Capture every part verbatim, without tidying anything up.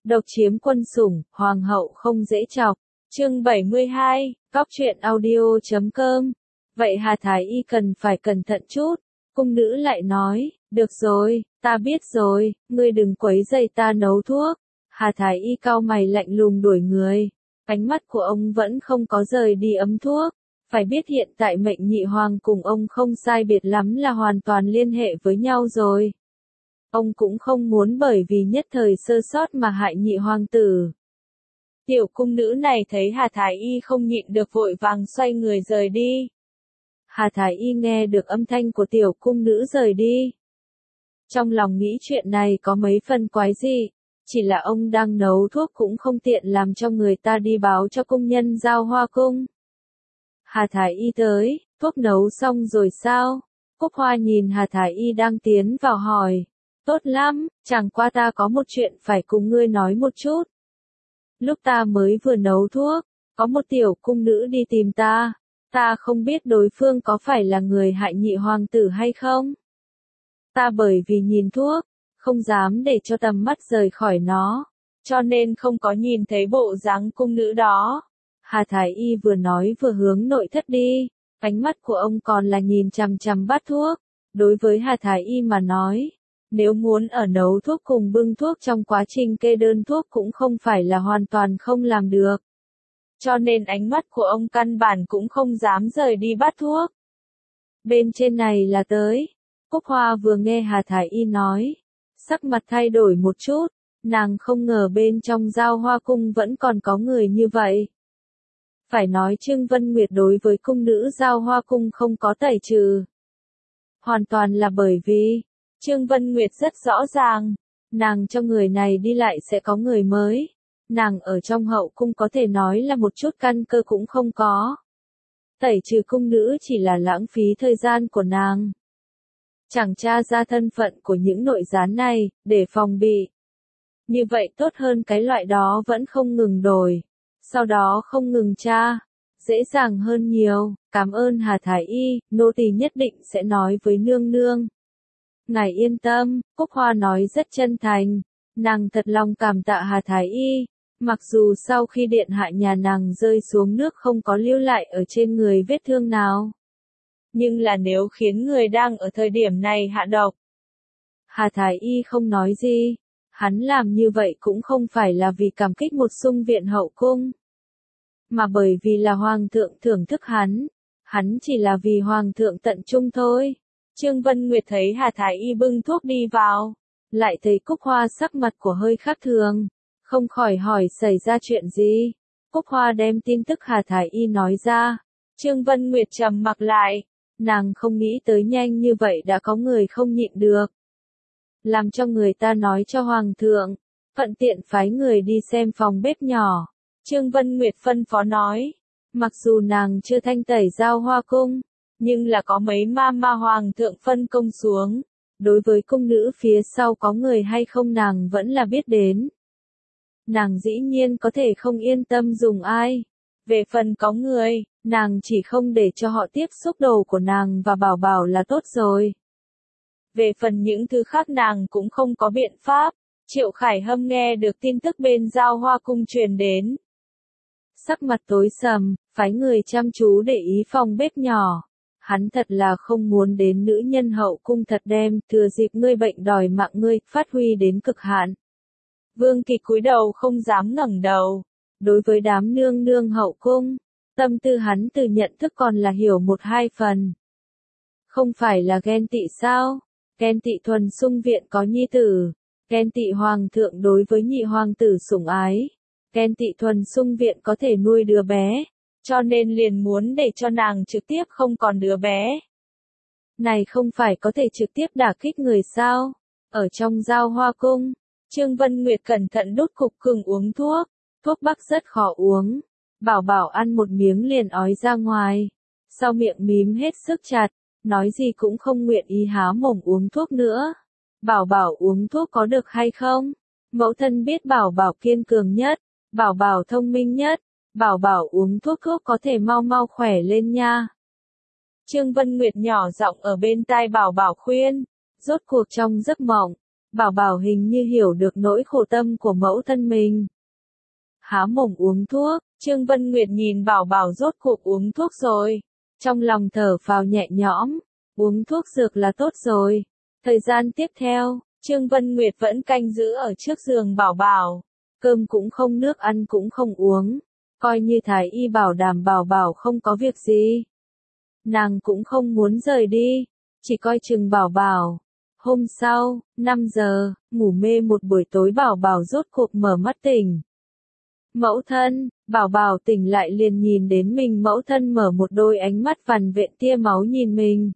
Độc chiếm quân sủng, hoàng hậu không dễ chọc. Chương bảy mươi hai, Cóc truyện audio chấm com. Vậy Hà Thái Y cần phải cẩn thận chút. Cung nữ lại nói, được rồi, ta biết rồi, ngươi đừng quấy rầy ta nấu thuốc. Hà Thái Y cau mày lạnh lùng đuổi người. Ánh mắt của ông vẫn không có rời đi ấm thuốc. Phải biết hiện tại mệnh nhị hoàng cùng ông không sai biệt lắm là hoàn toàn liên hệ với nhau rồi. Ông cũng không muốn bởi vì nhất thời sơ sót mà hại nhị hoàng tử. Tiểu cung nữ này thấy Hà Thái Y không nhịn được vội vàng xoay người rời đi. Hà Thái Y nghe được âm thanh của tiểu cung nữ rời đi. Trong lòng nghĩ chuyện này có mấy phần quái dị, chỉ là ông đang nấu thuốc cũng không tiện làm cho người ta đi báo cho cung nhân Giao Hoa cung. Hà Thái Y tới, thuốc nấu xong rồi sao? Cúc Hoa nhìn Hà Thái Y đang tiến vào hỏi. Tốt lắm, chẳng qua ta có một chuyện phải cùng ngươi nói một chút. Lúc ta mới vừa nấu thuốc, có một tiểu cung nữ đi tìm ta. Ta không biết đối phương có phải là người hại nhị hoàng tử hay không. Ta bởi vì nhìn thuốc, không dám để cho tầm mắt rời khỏi nó, cho nên không có nhìn thấy bộ dáng cung nữ đó. Hà Thái Y vừa nói vừa hướng nội thất đi, ánh mắt của ông còn là nhìn chằm chằm bát thuốc. Đối với Hà Thái Y mà nói, nếu muốn ở nấu thuốc cùng bưng thuốc trong quá trình kê đơn thuốc cũng không phải là hoàn toàn không làm được. Cho nên ánh mắt của ông căn bản cũng không dám rời đi bát thuốc. Bên trên này là tới. Cúc Hoa vừa nghe Hà Thái Y nói, sắc mặt thay đổi một chút, nàng không ngờ bên trong Giao Hoa cung vẫn còn có người như vậy. Phải nói Trương Vân Nguyệt đối với cung nữ Giao Hoa cung không có tẩy trừ. Hoàn toàn là bởi vì, Trương Vân Nguyệt rất rõ ràng, nàng cho người này đi lại sẽ có người mới. Nàng ở trong hậu cung có thể nói là một chút căn cơ cũng không có. Tẩy trừ cung nữ chỉ là lãng phí thời gian của nàng. Chẳng tra ra thân phận của những nội gián này, để phòng bị. Như vậy tốt hơn cái loại đó vẫn không ngừng đổi. Sau đó không ngừng tra. Dễ dàng hơn nhiều. Cảm ơn Hà Thái Y, nô tỳ nhất định sẽ nói với nương nương. Ngài yên tâm, Cúc Hoa nói rất chân thành. Nàng thật lòng cảm tạ Hà Thái Y. Mặc dù sau khi điện hạ nhà nàng rơi xuống nước không có lưu lại ở trên người vết thương nào. Nhưng là nếu khiến người đang ở thời điểm này hạ độc. Hà Thái Y không nói gì. Hắn làm như vậy cũng không phải là vì cảm kích một sung viện hậu cung. Mà bởi vì là hoàng thượng thưởng thức hắn. Hắn chỉ là vì hoàng thượng tận trung thôi. Trương Vân Nguyệt thấy Hà Thái Y bưng thuốc đi vào. Lại thấy Cúc Hoa sắc mặt của hơi khác thường. Không khỏi hỏi xảy ra chuyện gì. Cúc Hoa đem tin tức Hà Thái Y nói ra. Trương Vân Nguyệt trầm mặc lại. Nàng không nghĩ tới nhanh như vậy đã có người không nhịn được. Làm cho người ta nói cho hoàng thượng. Thuận tiện phái người đi xem phòng bếp nhỏ. Trương Vân Nguyệt phân phó nói. Mặc dù nàng chưa thanh tẩy Giao Hoa cung. Nhưng là có mấy ma ma hoàng thượng phân công xuống. Đối với cung nữ phía sau có người hay không nàng vẫn là biết đến. Nàng dĩ nhiên có thể không yên tâm dùng ai. Về phần có người, nàng chỉ không để cho họ tiếp xúc đồ của nàng và bảo bảo là tốt rồi. Về phần những thứ khác nàng cũng không có biện pháp. Triệu Khải Hâm nghe được tin tức bên Giao Hoa cung truyền đến. Sắc mặt tối sầm, phái người chăm chú để ý phòng bếp nhỏ. Hắn thật là không muốn đến nữ nhân hậu cung thật đem, thừa dịp ngươi bệnh đòi mạng ngươi, phát huy đến cực hạn. Vương Kỳ cúi đầu không dám ngẩng đầu. Đối với đám nương nương hậu cung, tâm tư hắn từ nhận thức còn là hiểu một hai phần. Không phải là ghen tị sao? Ghen tị thuần sung viện có nhi tử. Ghen tị hoàng thượng đối với nhị hoàng tử sủng ái. Ghen tị thuần sung viện có thể nuôi đứa bé. Cho nên liền muốn để cho nàng trực tiếp không còn đứa bé. Này không phải có thể trực tiếp đả kích người sao? Ở trong Giao Hoa cung, Trương Vân Nguyệt cẩn thận đút cục cưng uống thuốc. Thuốc bắc rất khó uống. Bảo bảo ăn một miếng liền ói ra ngoài. Sau miệng mím hết sức chặt. Nói gì cũng không nguyện ý há mồm uống thuốc nữa. Bảo bảo uống thuốc có được hay không? Mẫu thân biết bảo bảo kiên cường nhất. Bảo bảo thông minh nhất. Bảo bảo uống thuốc thuốc có thể mau mau khỏe lên nha. Trương Vân Nguyệt nhỏ giọng ở bên tai bảo bảo khuyên. Rốt cuộc trong giấc mộng, Bảo Bảo hình như hiểu được nỗi khổ tâm của mẫu thân mình. Há mồm uống thuốc, Trương Vân Nguyệt nhìn Bảo Bảo rốt cuộc uống thuốc rồi. Trong lòng thở phào nhẹ nhõm, uống thuốc dược là tốt rồi. Thời gian tiếp theo, Trương Vân Nguyệt vẫn canh giữ ở trước giường Bảo Bảo. Cơm cũng không, nước ăn cũng không uống. Coi như thái y bảo đảm Bảo Bảo không có việc gì. Nàng cũng không muốn rời đi, chỉ coi chừng Bảo Bảo. Hôm sau, năm giờ, ngủ mê một buổi tối Bảo Bảo rốt cuộc mở mắt tỉnh. Mẫu thân, Bảo Bảo tỉnh lại liền nhìn đến mình, mẫu thân mở một đôi ánh mắt vằn vện tia máu nhìn mình.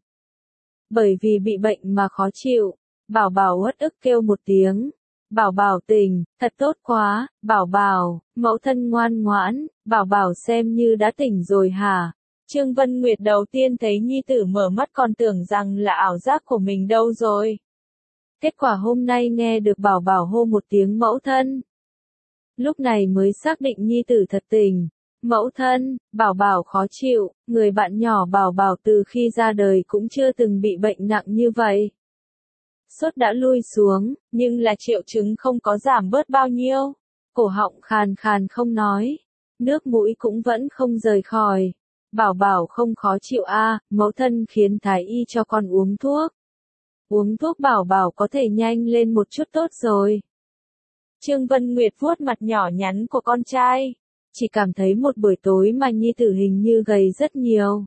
Bởi vì bị bệnh mà khó chịu, Bảo Bảo uất ức kêu một tiếng. Bảo Bảo tỉnh, thật tốt quá, Bảo Bảo, mẫu thân ngoan ngoãn, Bảo Bảo xem như đã tỉnh rồi hả? Trương Vân Nguyệt đầu tiên thấy nhi tử mở mắt còn tưởng rằng là ảo giác của mình đâu rồi. Kết quả hôm nay nghe được Bảo Bảo hô một tiếng mẫu thân. Lúc này mới xác định nhi tử thật tỉnh. Mẫu thân, Bảo Bảo khó chịu, người bạn nhỏ Bảo Bảo từ khi ra đời cũng chưa từng bị bệnh nặng như vậy. Sốt đã lui xuống, nhưng là triệu chứng không có giảm bớt bao nhiêu. Cổ họng khàn khàn không nói. Nước mũi cũng vẫn không rời khỏi. Bảo Bảo không khó chịu a, à, mẫu thân khiến thái y cho con uống thuốc. Uống thuốc Bảo Bảo có thể nhanh lên một chút tốt rồi. Trương Vân Nguyệt vuốt mặt nhỏ nhắn của con trai. Chỉ cảm thấy một buổi tối mà nhi tử hình như gầy rất nhiều.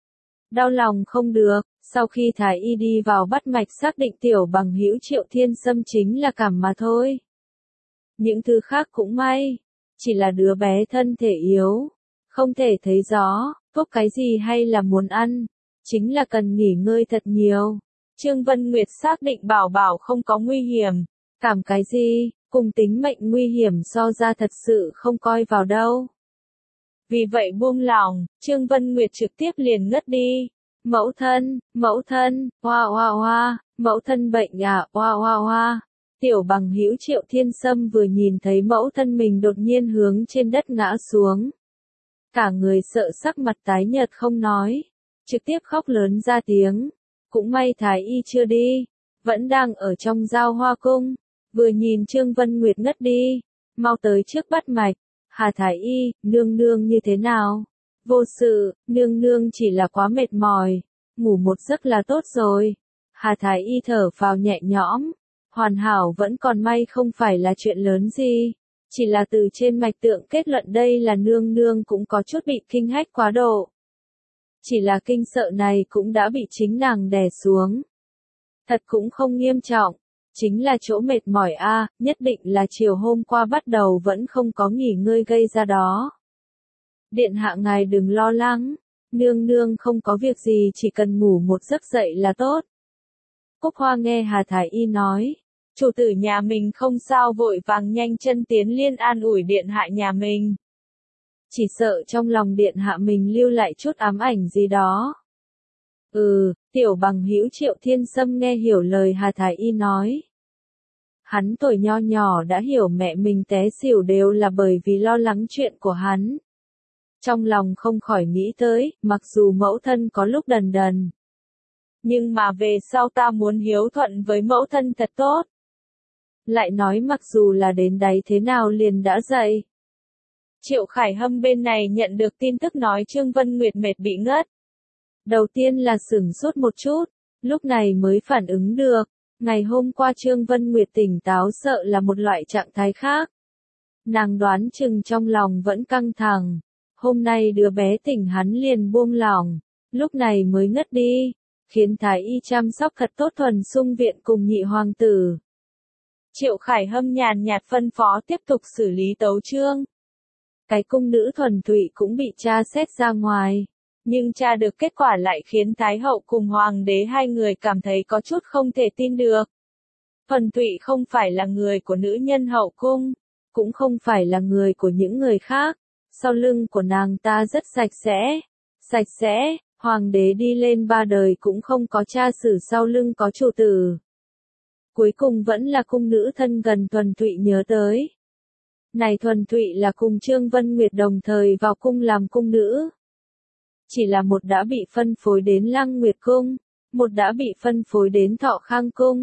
Đau lòng không được, sau khi thái y đi vào bắt mạch xác định tiểu bằng hữu Triệu Thiên Sâm chính là cảm mà thôi. Những thứ khác cũng may, chỉ là đứa bé thân thể yếu, không thể thấy rõ, thuốc cái gì hay là muốn ăn, chính là cần nghỉ ngơi thật nhiều. Trương Vân Nguyệt xác định Bảo Bảo không có nguy hiểm, cảm cái gì, cùng tính mệnh nguy hiểm so ra thật sự không coi vào đâu. Vì vậy buông lỏng, Trương Vân Nguyệt trực tiếp liền ngất đi. Mẫu thân, mẫu thân, hoa hoa hoa, mẫu thân bệnh à, hoa hoa hoa. Tiểu bằng hữu Triệu Thiên Sâm vừa nhìn thấy mẫu thân mình đột nhiên hướng trên đất ngã xuống. Cả người sợ sắc mặt tái nhợt không nói, trực tiếp khóc lớn ra tiếng. Cũng may thái y chưa đi, vẫn đang ở trong giao hoa cung. Vừa nhìn Trương Vân Nguyệt ngất đi, mau tới trước bắt mạch. Hà thái y, nương nương như thế nào? Vô sự, nương nương chỉ là quá mệt mỏi, ngủ một giấc là tốt rồi. Hà thái y thở phào nhẹ nhõm, hoàn hảo vẫn còn may không phải là chuyện lớn gì. Chỉ là từ trên mạch tượng kết luận đây là nương nương cũng có chút bị kinh hách quá độ. Chỉ là kinh sợ này cũng đã bị chính nàng đè xuống. Thật cũng không nghiêm trọng, chính là chỗ mệt mỏi a, à, nhất định là chiều hôm qua bắt đầu vẫn không có nghỉ ngơi gây ra đó. Điện hạ ngài đừng lo lắng, nương nương không có việc gì chỉ cần ngủ một giấc dậy là tốt. Cúc Hoa nghe Hà thái y nói, chủ tử nhà mình không sao vội vàng nhanh chân tiến liên an ủi điện hạ nhà mình. Chỉ sợ trong lòng điện hạ mình lưu lại chút ám ảnh gì đó. Ừ, tiểu bằng hữu Triệu Thiên Sâm nghe hiểu lời Hà thái y nói. Hắn tuổi nho nhỏ đã hiểu mẹ mình té xỉu đều là bởi vì lo lắng chuyện của hắn. Trong lòng không khỏi nghĩ tới, mặc dù mẫu thân có lúc đần đần. Nhưng mà về sau ta muốn hiếu thuận với mẫu thân thật tốt. Lại nói mặc dù là đến đấy thế nào liền đã dậy. Triệu Khải Hâm bên này nhận được tin tức nói Trương Vân Nguyệt mệt bị ngất. Đầu tiên là sửng sốt một chút, lúc này mới phản ứng được. Ngày hôm qua Trương Vân Nguyệt tỉnh táo sợ là một loại trạng thái khác. Nàng đoán chừng trong lòng vẫn căng thẳng. Hôm nay đứa bé tỉnh hắn liền buông lỏng, lúc này mới ngất đi, khiến thái y chăm sóc thật tốt thuần sung viện cùng nhị hoàng tử. Triệu Khải Hâm nhàn nhạt phân phó tiếp tục xử lý tấu chương. Cái cung nữ thuần thụy cũng bị tra xét ra ngoài, nhưng tra được kết quả lại khiến Thái hậu cùng hoàng đế hai người cảm thấy có chút không thể tin được. Thuần thụy không phải là người của nữ nhân hậu cung, cũng không phải là người của những người khác. Sau lưng của nàng ta rất sạch sẽ, sạch sẽ, hoàng đế đi lên ba đời cũng không có cha sử sau lưng có chủ tử. Cuối cùng vẫn là cung nữ thân gần Thuần Thụy nhớ tới. Này Thuần Thụy là cùng Trương Vân Nguyệt đồng thời vào cung làm cung nữ. Chỉ là một đã bị phân phối đến Lăng Nguyệt Cung, một đã bị phân phối đến Thọ Khang Cung.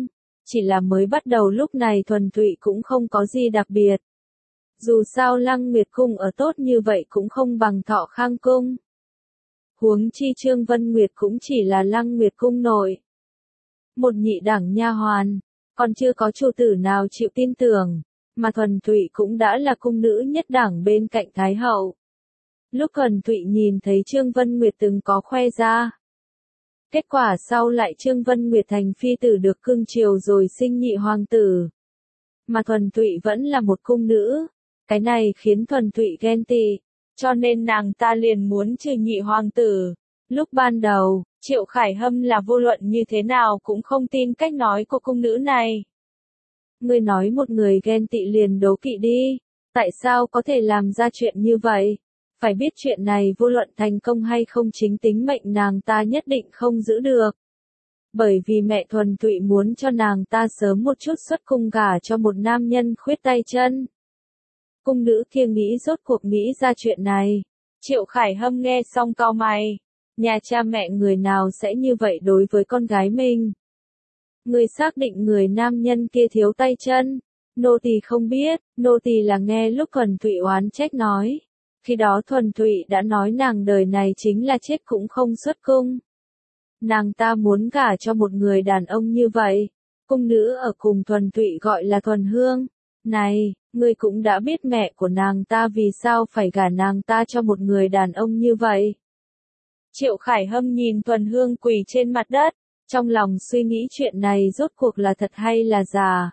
Chỉ là mới bắt đầu lúc này thuần tụy cũng không có gì đặc biệt. Dù sao Lăng Nguyệt Cung ở tốt như vậy cũng không bằng Thọ Khang Cung. Huống chi Trương Vân Nguyệt cũng chỉ là Lăng Nguyệt Cung nội. Một nhị đẳng nha hoàn, còn chưa có chủ tử nào chịu tin tưởng, mà thuần tụy cũng đã là cung nữ nhất đẳng bên cạnh Thái hậu. Lúc thuần tụy nhìn thấy Trương Vân Nguyệt từng có khoe ra. Kết quả sau lại Trương Vân Nguyệt thành phi tử được cưng chiều rồi sinh nhị hoàng tử. Mà thuần tụy vẫn là một cung nữ. Cái này khiến thuần tụy ghen tị, cho nên nàng ta liền muốn trừ nhị hoàng tử. Lúc ban đầu, Triệu Khải Hâm là vô luận như thế nào cũng không tin cách nói của cung nữ này. Ngươi nói một người ghen tị liền đố kỵ đi, tại sao có thể làm ra chuyện như vậy? Phải biết chuyện này vô luận thành công hay không chính tính mệnh nàng ta nhất định không giữ được. Bởi vì mẹ thuần tụy muốn cho nàng ta sớm một chút xuất cung gả cho một nam nhân khuyết tay chân. Cung nữ kia nghĩ rốt cuộc nghĩ ra chuyện này. Triệu Khải Hâm nghe xong cau mày. Nhà cha mẹ người nào sẽ như vậy đối với con gái mình? Người xác định người nam nhân kia thiếu tay chân. Nô tỳ không biết, nô tỳ là nghe lúc thuần tụy oán trách nói. Khi đó thuần tụy đã nói nàng đời này chính là chết cũng không xuất cung. Nàng ta muốn gả cho một người đàn ông như vậy. Cung nữ ở cùng thuần tụy gọi là Thuần Hương. Này, ngươi cũng đã biết mẹ của nàng ta vì sao phải gả nàng ta cho một người đàn ông như vậy. Triệu Khải Hâm nhìn Thuần Hương quỳ trên mặt đất, trong lòng suy nghĩ chuyện này rốt cuộc là thật hay là giả.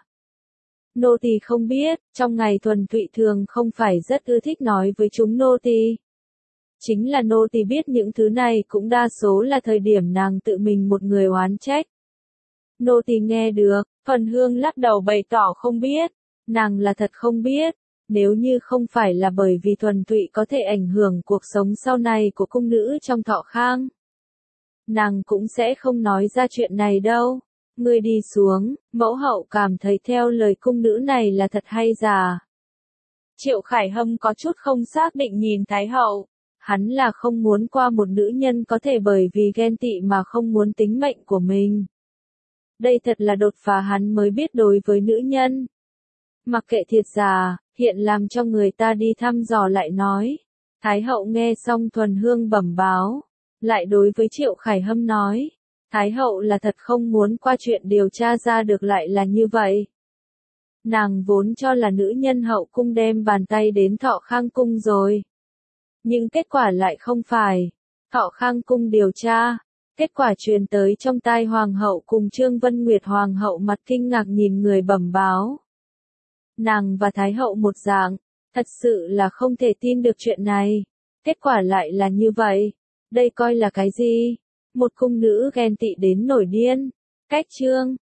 Nô tỳ không biết, trong ngày thuần tụy thường không phải rất ưa thích nói với chúng nô tỳ. Chính là nô tỳ biết những thứ này cũng đa số là thời điểm nàng tự mình một người oán trách. Nô tỳ nghe được, Thuần Hương lắc đầu bày tỏ không biết, nàng là thật không biết, nếu như không phải là bởi vì thuần tụy có thể ảnh hưởng cuộc sống sau này của cung nữ trong Thọ Khang. Nàng cũng sẽ không nói ra chuyện này đâu. Ngươi đi xuống, mẫu hậu cảm thấy theo lời cung nữ này là thật hay giả. Triệu Khải Hâm có chút không xác định nhìn Thái hậu. Hắn là không muốn qua một nữ nhân có thể bởi vì ghen tị mà không muốn tính mệnh của mình. Đây thật là đột phá hắn mới biết đối với nữ nhân. Mặc kệ thiệt giả, hiện làm cho người ta đi thăm dò lại nói. Thái hậu nghe xong Thuần Hương bẩm báo, lại đối với Triệu Khải Hâm nói. Thái hậu là thật không muốn qua chuyện điều tra ra được lại là như vậy. Nàng vốn cho là nữ nhân hậu cung đem bàn tay đến Thọ Khang Cung rồi. Nhưng kết quả lại không phải. Thọ Khang Cung điều tra. Kết quả truyền tới trong tai Hoàng hậu cùng Trương Vân Nguyệt. Hoàng hậu mặt kinh ngạc nhìn người bẩm báo. Nàng và Thái hậu một dạng. Thật sự là không thể tin được chuyện này. Kết quả lại là như vậy. Đây coi là cái gì? Một cung nữ ghen tị đến nổi điên. Cách chương